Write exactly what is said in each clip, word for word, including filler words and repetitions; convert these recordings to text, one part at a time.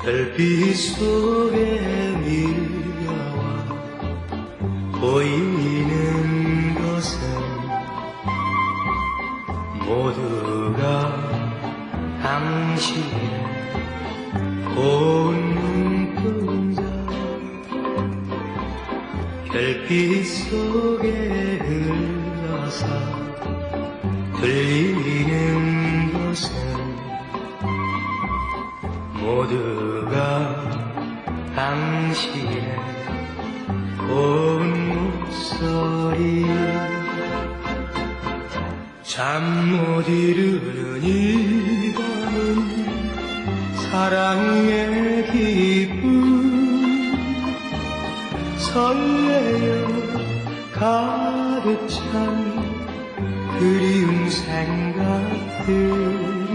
별빛 속에 밀려와 보이는 것은 모두가 당신의 고운 눈동자. 별빛 속에 흘러서 들리는 것은 모두가 당신의 고운 목소리. 잠 못 이루는 이 밤은 사랑의 기쁨 설레어 가득 찬 그리운 생각들이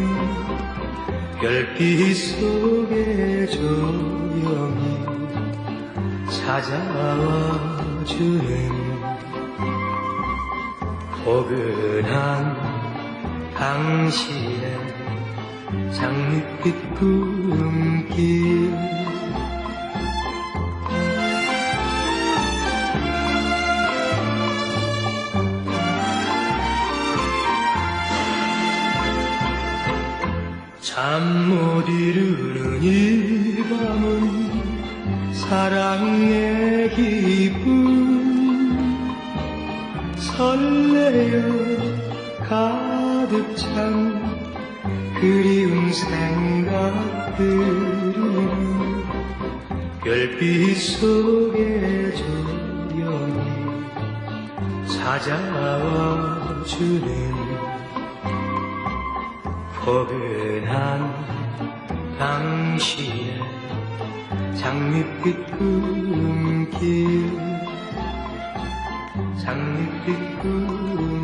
별빛 속에 조용히 찾아와 주는 포근한 당신의 장밋빛 꿈길. 잠 못 이루는 이 밤은 사랑의 기쁨 설레어 가득 찬 그리운 생각들이 별빛 속에 조용히 찾아와 주는 포근한 당신의 장밋빛 꿈길. 장밋빛 꿈길.